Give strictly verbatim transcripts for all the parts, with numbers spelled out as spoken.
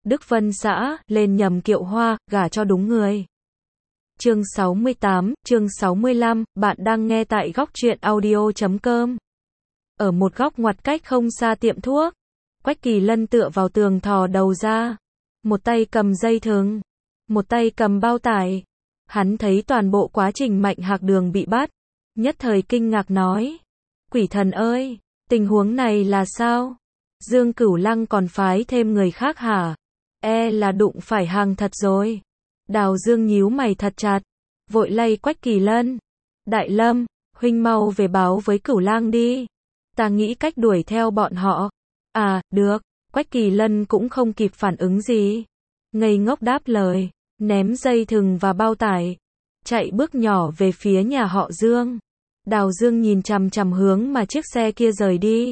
Đức Vân xã, lên nhầm kiệu hoa, gả cho đúng người. Chương sáu mươi tám, chương sáu mươi lăm, bạn đang nghe tại góc truyện audio chấm com. Ở một góc ngoặt cách không xa tiệm thuốc, Quách Kỳ Lân tựa vào tường thò đầu ra. Một tay cầm dây thừng, một tay cầm bao tải. Hắn thấy toàn bộ quá trình Mạnh Hạc Đường bị bắt. Nhất thời kinh ngạc nói. Quỷ thần ơi, tình huống này là sao? Dương Cửu Lăng còn phái thêm người khác hả? E là đụng phải hàng thật rồi. Đào Dương nhíu mày thật chặt, vội lay Quách Kỳ Lân. Đại Lâm, huynh mau về báo với Cửu Lang đi. Ta nghĩ cách đuổi theo bọn họ. À, được. Quách Kỳ Lân cũng không kịp phản ứng gì. Ngây ngốc đáp lời, ném dây thừng và bao tải. Chạy bước nhỏ về phía nhà họ Dương. Đào Dương nhìn chằm chằm hướng mà chiếc xe kia rời đi.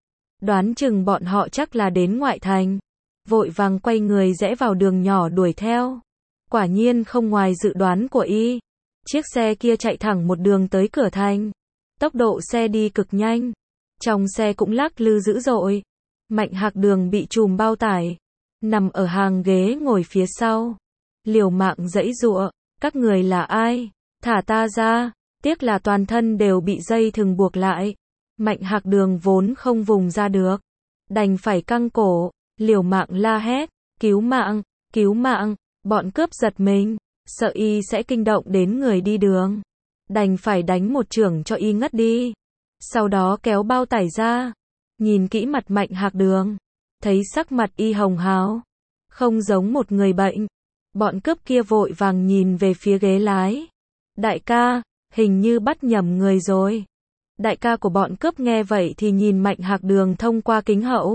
Đoán chừng bọn họ chắc là đến ngoại thành. Vội vàng quay người rẽ vào đường nhỏ đuổi theo. Quả nhiên không ngoài dự đoán của y. Chiếc xe kia chạy thẳng một đường tới cửa thành. Tốc độ xe đi cực nhanh. Trong xe cũng lắc lư dữ dội. Mạnh Hạc Đường bị trùm bao tải, nằm ở hàng ghế ngồi phía sau. Liều mạng giãy giụa, các người là ai? Thả ta ra. Tiếc là toàn thân đều bị dây thừng buộc lại. Mạnh Hạc Đường vốn không vùng ra được, đành phải căng cổ, liều mạng la hét, cứu mạng, cứu mạng. Bọn cướp giật mình, sợ y sẽ kinh động đến người đi đường, đành phải đánh một chưởng cho y ngất đi. Sau đó kéo bao tải ra, nhìn kỹ mặt Mạnh Hạc Đường, thấy sắc mặt y hồng hào, không giống một người bệnh. Bọn cướp kia vội vàng nhìn về phía ghế lái. Đại ca, hình như bắt nhầm người rồi. Đại ca của bọn cướp nghe vậy thì nhìn Mạnh Hạc Đường thông qua kính hậu,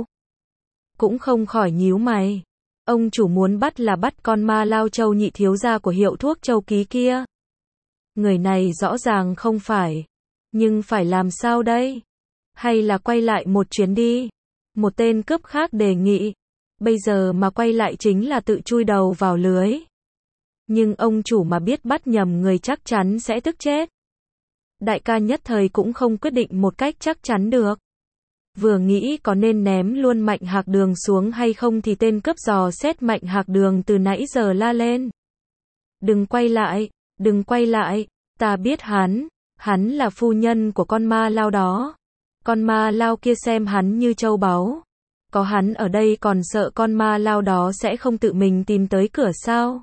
cũng không khỏi nhíu mày. Ông chủ muốn bắt là bắt con ma lao Châu nhị thiếu gia của hiệu thuốc Châu Ký kia. Người này rõ ràng không phải. Nhưng phải làm sao đây? Hay là quay lại một chuyến đi? Một tên cướp khác đề nghị. Bây giờ mà quay lại chính là tự chui đầu vào lưới. Nhưng ông chủ mà biết bắt nhầm người chắc chắn sẽ tức chết. Đại ca nhất thời cũng không quyết định một cách chắc chắn được. Vừa nghĩ có nên ném luôn Mạnh Hạc Đường xuống hay không thì tên cướp dò xét Mạnh Hạc Đường từ nãy giờ la lên. Đừng quay lại, đừng quay lại, ta biết hắn, hắn là phu nhân của con ma lao đó. Con ma lao kia xem hắn như châu báu. Có hắn ở đây còn sợ con ma lao đó sẽ không tự mình tìm tới cửa sao?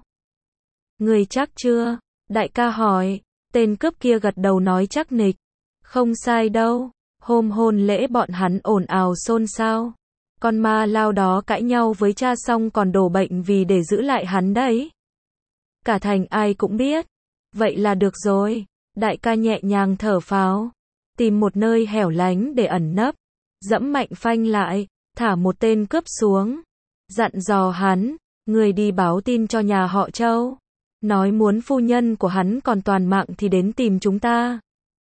Người chắc chưa? Đại ca hỏi. Tên cướp kia gật đầu nói chắc nịch. Không sai đâu. Hôm hôn lễ bọn hắn ồn ào xôn xao. Con ma lao đó cãi nhau với cha xong còn đổ bệnh vì để giữ lại hắn đấy. Cả thành ai cũng biết. Vậy là được rồi. Đại ca nhẹ nhàng thở phào. Tìm một nơi hẻo lánh để ẩn nấp. Dẫm mạnh phanh lại. Thả một tên cướp xuống. Dặn dò hắn. Người đi báo tin cho nhà họ Châu. Nói muốn phu nhân của hắn còn toàn mạng thì đến tìm chúng ta.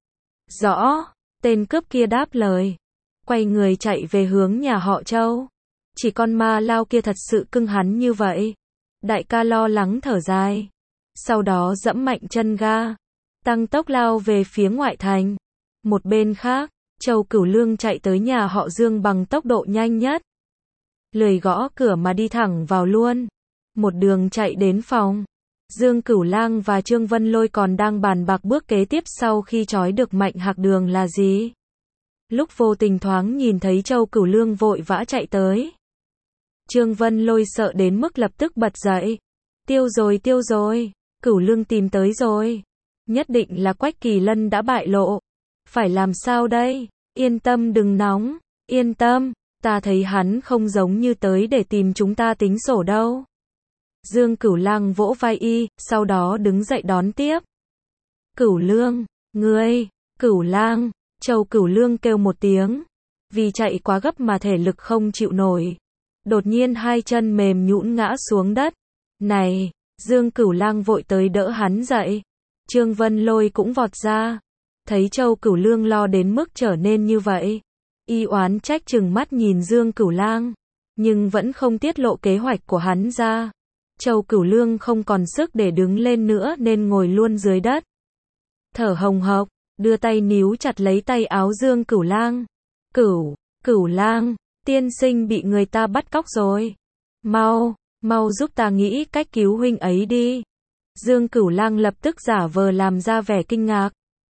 Rõ. Tên cướp kia đáp lời. Quay người chạy về hướng nhà họ Châu. Chỉ con ma lao kia thật sự cưng hắn như vậy. Đại ca lo lắng thở dài. Sau đó dẫm mạnh chân ga. Tăng tốc lao về phía ngoại thành. Một bên khác, Châu Cửu Lương chạy tới nhà họ Dương bằng tốc độ nhanh nhất. Lười gõ cửa mà đi thẳng vào luôn. Một đường chạy đến phòng. Dương Cửu Lang và Trương Vân Lôi còn đang bàn bạc bước kế tiếp sau khi trói được Mạnh Hạc Đường là gì. Lúc vô tình thoáng nhìn thấy Châu Cửu Lương vội vã chạy tới. Trương Vân Lôi sợ đến mức lập tức bật dậy. Tiêu rồi tiêu rồi, Cửu Lương tìm tới rồi. Nhất định là Quách Kỳ Lân đã bại lộ. Phải làm sao đây? Yên tâm đừng nóng, yên tâm, ta thấy hắn không giống như tới để tìm chúng ta tính sổ đâu. Dương Cửu Lang vỗ vai y, sau đó đứng dậy đón tiếp. Cửu Lương, ngươi, Cửu Lang, Châu Cửu Lương kêu một tiếng. Vì chạy quá gấp mà thể lực không chịu nổi. Đột nhiên hai chân mềm nhũn ngã xuống đất. Này, Dương Cửu Lang vội tới đỡ hắn dậy. Trương Vân Lôi cũng vọt ra. Thấy Châu Cửu Lương lo đến mức trở nên như vậy. Y oán trách trừng mắt nhìn Dương Cửu Lang. Nhưng vẫn không tiết lộ kế hoạch của hắn ra. Châu Cửu Lương không còn sức để đứng lên nữa nên ngồi luôn dưới đất. Thở hồng hộc, đưa tay níu chặt lấy tay áo Dương Cửu Lang. Cửu, Cửu Lang, tiên sinh bị người ta bắt cóc rồi. Mau, Mau giúp ta nghĩ cách cứu huynh ấy đi. Dương Cửu Lang lập tức giả vờ làm ra vẻ kinh ngạc.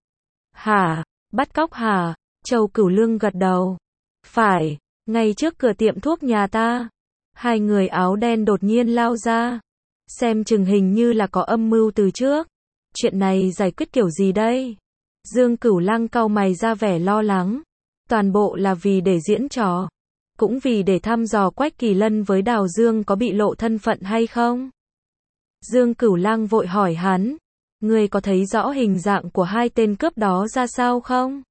Hả? Bắt cóc hả? Châu Cửu Lương gật đầu. Phải, ngay trước cửa tiệm thuốc nhà ta. Hai người áo đen đột nhiên lao ra. Xem chừng hình như là có âm mưu từ trước. Chuyện này giải quyết kiểu gì đây? Dương Cửu Lang cau mày ra vẻ lo lắng. Toàn bộ là vì để diễn trò. Cũng vì để thăm dò Quách Kỳ Lân với Đào Dương có bị lộ thân phận hay không? Dương Cửu Lang vội hỏi hắn. Ngươi có thấy rõ hình dạng của hai tên cướp đó ra sao không?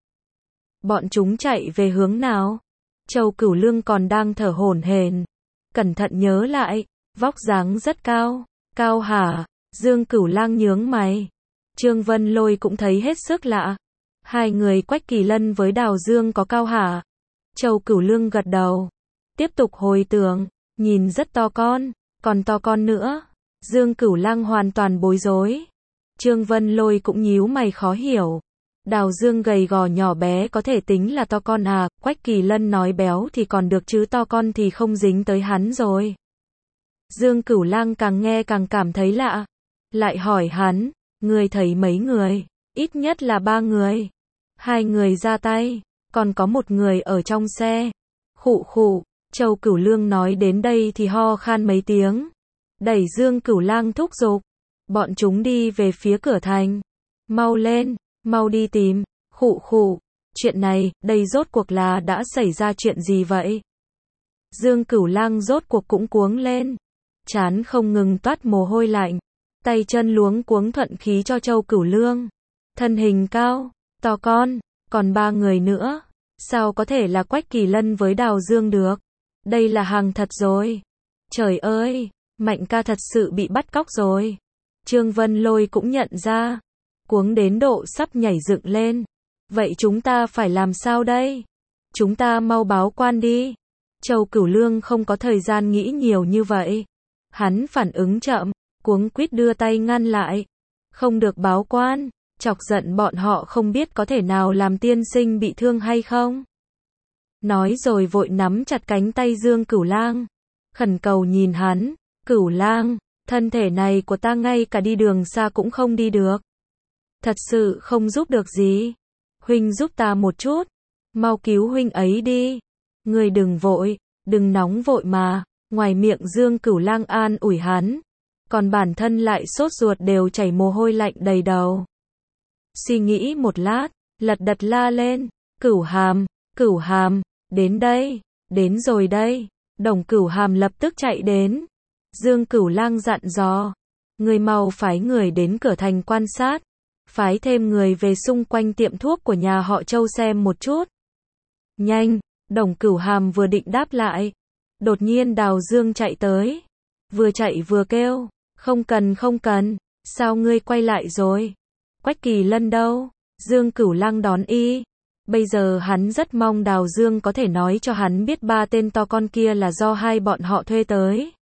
Bọn chúng chạy về hướng nào? Châu Cửu Lương còn đang thở hổn hển. Cẩn thận nhớ lại. Vóc dáng rất cao. Cao hả? Dương Cửu Lang nhướng mày. Trương Vân Lôi cũng thấy hết sức lạ. Hai người Quách Kỳ Lân với Đào Dương có cao hả? Châu Cửu Lương gật đầu. Tiếp tục hồi tưởng. Nhìn rất to con. Còn to con nữa. Dương Cửu Lang hoàn toàn bối rối. Trương Vân Lôi cũng nhíu mày khó hiểu. Đào Dương gầy gò nhỏ bé có thể tính là to con à? Quách Kỳ Lân nói béo thì còn được chứ to con thì không dính tới hắn rồi. Dương Cửu Lang càng nghe càng cảm thấy lạ. Lại hỏi hắn. Ngươi thấy mấy người? Ít nhất là ba người. Hai người ra tay. Còn có một người ở trong xe. Khụ khụ. Châu Cửu Lương nói đến đây thì ho khan mấy tiếng. Đẩy Dương Cửu Lang thúc giục. Bọn chúng đi về phía cửa thành. Mau lên, mau đi tìm. Khụ khụ. Chuyện này, đây rốt cuộc là đã xảy ra chuyện gì vậy? Dương Cửu Lang rốt cuộc cũng cuống lên. Trán không ngừng toát mồ hôi lạnh. Tay chân luống cuống thuận khí cho Châu Cửu Lương. Thân hình cao, to con, còn ba người nữa. Sao có thể là Quách Kỳ Lân với Đào Dương được? Đây là hàng thật rồi. Trời ơi, Mạnh ca thật sự bị bắt cóc rồi. Trương Vân Lôi cũng nhận ra. Cuống đến độ sắp nhảy dựng lên. Vậy chúng ta phải làm sao đây? Chúng ta mau báo quan đi. Châu Cửu Lương không có thời gian nghĩ nhiều như vậy. Hắn phản ứng chậm, cuống quýt đưa tay ngăn lại. Không được báo quan, chọc giận bọn họ không biết có thể nào làm tiên sinh bị thương hay không. Nói rồi vội nắm chặt cánh tay Dương Cửu Lang. Khẩn cầu nhìn hắn. Cửu Lang, thân thể này của ta ngay cả đi đường xa cũng không đi được. Thật sự không giúp được gì. Huynh giúp ta một chút. Mau cứu huynh ấy đi. Ngươi đừng vội, đừng nóng vội mà. Ngoài miệng Dương Cửu Lang an ủi hắn. Còn bản thân lại sốt ruột đều chảy mồ hôi lạnh đầy đầu. Suy nghĩ một lát, lật đật la lên. Cửu Hàm, Cửu Hàm, đến đây, đến rồi đây. Đồng Cửu Hàm lập tức chạy đến. Dương Cửu Lang dặn dò. Người mau phái người đến cửa thành quan sát. Phái thêm người về xung quanh tiệm thuốc của nhà họ Châu xem một chút. Nhanh, Đồng Cửu Hàm vừa định đáp lại. Đột nhiên Đào Dương chạy tới. Vừa chạy vừa kêu. Không cần không cần. Sao ngươi quay lại rồi? Quách Kỳ Lân đâu? Dương Cửu Lang đón y. Bây giờ hắn rất mong Đào Dương có thể nói cho hắn biết ba tên to con kia là do hai bọn họ thuê tới.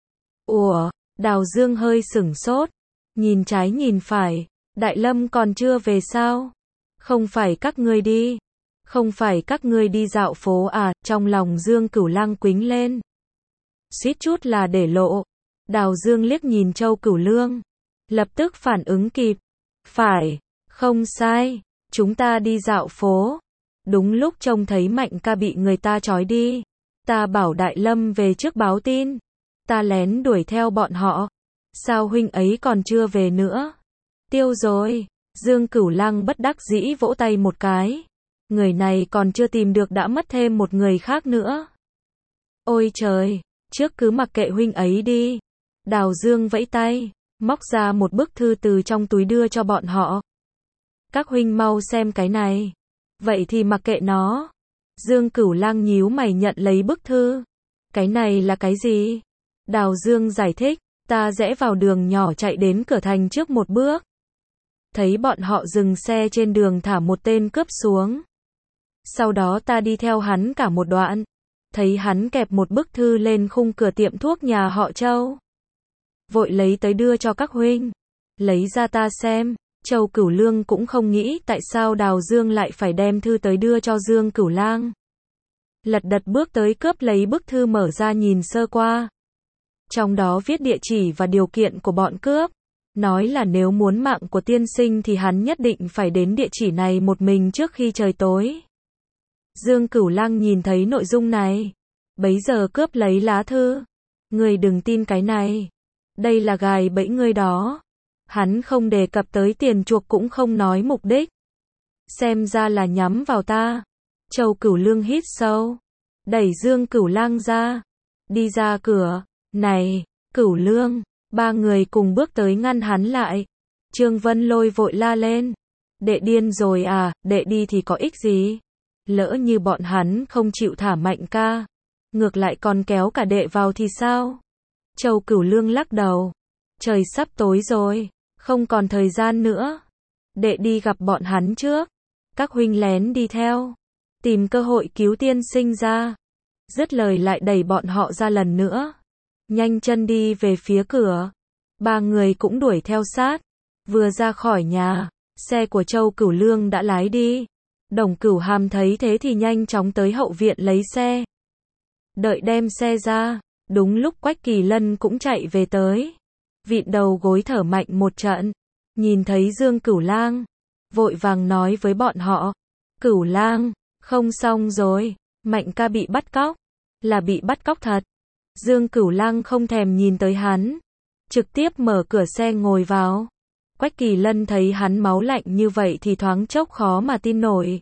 Ủa, Đào Dương hơi sửng sốt. Nhìn trái nhìn phải. Đại Lâm còn chưa về sao? Không phải các ngươi đi. Không phải các ngươi đi dạo phố à? Trong lòng Dương Cửu Lang quính lên. Suýt chút là để lộ. Đào Dương liếc nhìn Châu Cửu Lương. Lập tức phản ứng kịp. Phải, không sai. Chúng ta đi dạo phố. Đúng lúc trông thấy Mạnh ca bị người ta trói đi. Ta bảo Đại Lâm về trước báo tin. Ta lén đuổi theo bọn họ. Sao huynh ấy còn chưa về nữa? Tiêu rồi. Dương Cửu Lang bất đắc dĩ vỗ tay một cái. Người này còn chưa tìm được đã mất thêm một người khác nữa. Ôi trời, trước cứ mặc kệ huynh ấy đi. Đào Dương vẫy tay, móc ra một bức thư từ trong túi đưa cho bọn họ. Các huynh mau xem cái này. Vậy thì mặc kệ nó. Dương Cửu Lang nhíu mày nhận lấy bức thư. Cái này là cái gì? Đào Dương giải thích, ta rẽ vào đường nhỏ chạy đến cửa thành trước một bước. Thấy bọn họ dừng xe trên đường thả một tên cướp xuống. Sau đó ta đi theo hắn cả một đoạn. Thấy hắn kẹp một bức thư lên khung cửa tiệm thuốc nhà họ Châu. Vội lấy tới đưa cho các huynh. Lấy ra ta xem. Châu Cửu Lương cũng không nghĩ tại sao Đào Dương lại phải đem thư tới đưa cho Dương Cửu Lang. Lật đật bước tới cướp lấy bức thư mở ra nhìn sơ qua. Trong đó viết địa chỉ và điều kiện của bọn cướp. Nói là nếu muốn mạng của tiên sinh thì hắn nhất định phải đến địa chỉ này một mình trước khi trời tối. Dương Cửu Lăng nhìn thấy nội dung này. Bấy giờ cướp lấy lá thư. Ngươi đừng tin cái này. Đây là gài bẫy ngươi đó. Hắn không đề cập tới tiền chuộc cũng không nói mục đích. Xem ra là nhắm vào ta. Châu Cửu Lương hít sâu. Đẩy Dương Cửu Lăng ra. Đi ra cửa. Này, Cửu Lương. Ba người cùng bước tới ngăn hắn lại. Trương Vân Lôi vội la lên. Đệ điên rồi à, đệ đi thì có ích gì? Lỡ như bọn hắn không chịu thả Mạnh ca. Ngược lại còn kéo cả đệ vào thì sao? Châu Cửu Lương lắc đầu. Trời sắp tối rồi. Không còn thời gian nữa. Đệ đi gặp bọn hắn trước. Các huynh lén đi theo. Tìm cơ hội cứu tiên sinh ra. Dứt lời lại đẩy bọn họ ra lần nữa. Nhanh chân đi về phía cửa. Ba người cũng đuổi theo sát. Vừa ra khỏi nhà, xe của Châu Cửu Lương đã lái đi. Đồng Cửu Hàm thấy thế thì nhanh chóng tới hậu viện lấy xe. Đợi đem xe ra, đúng lúc Quách Kỳ Lân cũng chạy về tới. Vịn đầu gối thở mạnh một trận. Nhìn thấy Dương Cửu Lang, vội vàng nói với bọn họ. Cửu Lang, không xong rồi, Mạnh ca bị bắt cóc. Là bị bắt cóc thật. Dương Cửu Lang không thèm nhìn tới hắn. Trực tiếp mở cửa xe ngồi vào. Quách Kỳ Lân thấy hắn máu lạnh như vậy thì thoáng chốc khó mà tin nổi.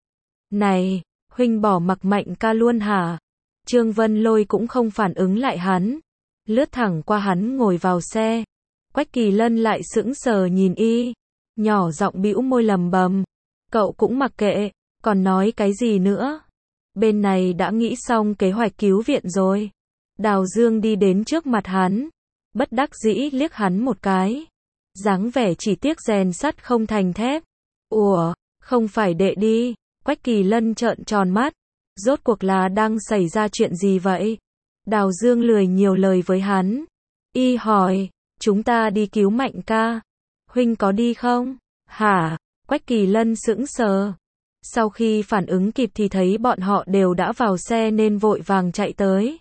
Này, huynh bỏ mặc Mạnh ca luôn hả? Trương Vân Lôi cũng không phản ứng lại hắn. Lướt thẳng qua hắn ngồi vào xe. Quách Kỳ Lân lại sững sờ nhìn y. Nhỏ giọng bĩu môi lầm bầm. Cậu cũng mặc kệ, còn nói cái gì nữa? Bên này đã nghĩ xong kế hoạch cứu viện rồi. Đào Dương đi đến trước mặt hắn. Bất đắc dĩ liếc hắn một cái. Dáng vẻ chỉ tiếc rèn sắt không thành thép. Ủa, không phải đệ đi. Quách Kỳ Lân trợn tròn mắt. Rốt cuộc là đang xảy ra chuyện gì vậy? Đào Dương lười nhiều lời với hắn. Y hỏi, chúng ta đi cứu Mạnh ca. Huynh có đi không? Hả? Quách Kỳ Lân sững sờ. Sau khi phản ứng kịp thì thấy bọn họ đều đã vào xe nên vội vàng chạy tới.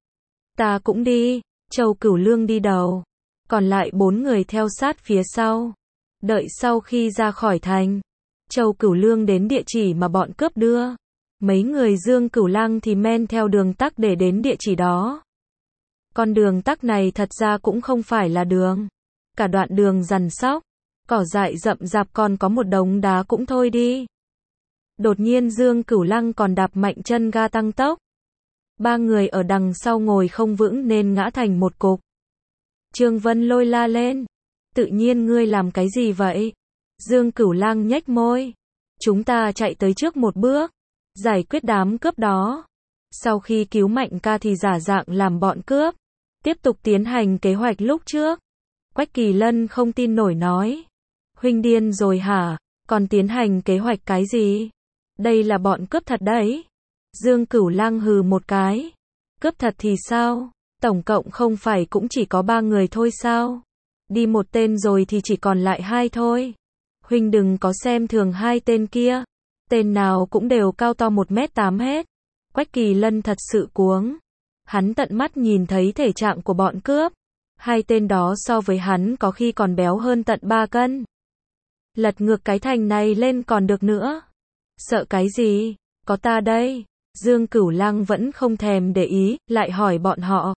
Ta cũng đi. Châu Cửu Lương đi đầu. Còn lại bốn người theo sát phía sau. Đợi sau khi ra khỏi thành, Châu Cửu Lương đến địa chỉ mà bọn cướp đưa. Mấy người Dương Cửu Lăng thì men theo đường tắc để đến địa chỉ đó. Con đường tắc này thật ra cũng không phải là đường. Cả đoạn đường rằn sóc, cỏ dại rậm rạp còn có một đống đá cũng thôi đi. Đột nhiên Dương Cửu Lăng còn đạp mạnh chân ga tăng tốc. Ba người ở đằng sau ngồi không vững nên ngã thành một cục. Trương Vân Lôi la lên. Tự nhiên ngươi làm cái gì vậy? Dương Cửu Lăng nhếch môi. Chúng ta chạy tới trước một bước. Giải quyết đám cướp đó. Sau khi cứu Mạnh ca thì giả dạng làm bọn cướp. Tiếp tục tiến hành kế hoạch lúc trước. Quách Kỳ Lân không tin nổi nói. Huynh điên rồi hả? Còn tiến hành kế hoạch cái gì? Đây là bọn cướp thật đấy. Dương Cửu Lăng hừ một cái. Cướp thật thì sao? Tổng cộng không phải cũng chỉ có ba người thôi sao? Đi một tên rồi thì chỉ còn lại hai thôi. Huynh đừng có xem thường hai tên kia. Tên nào cũng đều cao to một mét tám hết. Quách Kỳ Lân thật sự cuống. Hắn tận mắt nhìn thấy thể trạng của bọn cướp. Hai tên đó so với hắn có khi còn béo hơn tận ba cân. Lật ngược cái thành này lên còn được nữa. Sợ cái gì? Có ta đây. Dương Cửu Lăng vẫn không thèm để ý, lại hỏi bọn họ.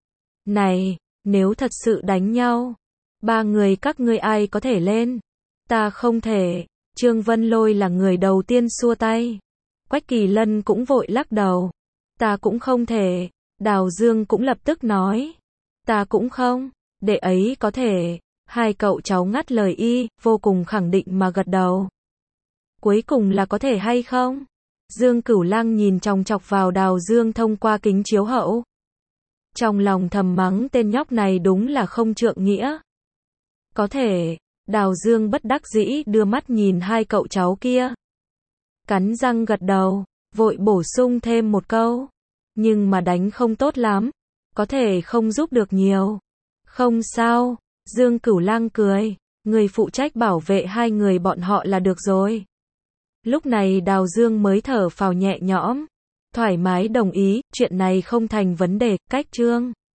Này, nếu thật sự đánh nhau, ba người các ngươi ai có thể lên? Ta không thể. Trương Vân Lôi là người đầu tiên xua tay. Quách Kỳ Lân cũng vội lắc đầu. Ta cũng không thể. Đào Dương cũng lập tức nói. Ta cũng không. Đệ ấy có thể. Hai cậu cháu ngắt lời y, vô cùng khẳng định mà gật đầu. Cuối cùng là có thể hay không? Dương Cửu Lăng nhìn chòng chọc vào Đào Dương thông qua kính chiếu hậu. Trong lòng thầm mắng tên nhóc này đúng là không trượng nghĩa. Có thể. Đào Dương bất đắc dĩ đưa mắt nhìn hai cậu cháu kia. Cắn răng gật đầu, vội bổ sung thêm một câu. Nhưng mà đánh không tốt lắm. Có thể không giúp được nhiều. Không sao. Dương Cửu Lăng cười. Người phụ trách bảo vệ hai người bọn họ là được rồi. Lúc này Đào Dương mới thở phào nhẹ nhõm. Thoải mái đồng ý, chuyện này không thành vấn đề, cách Trương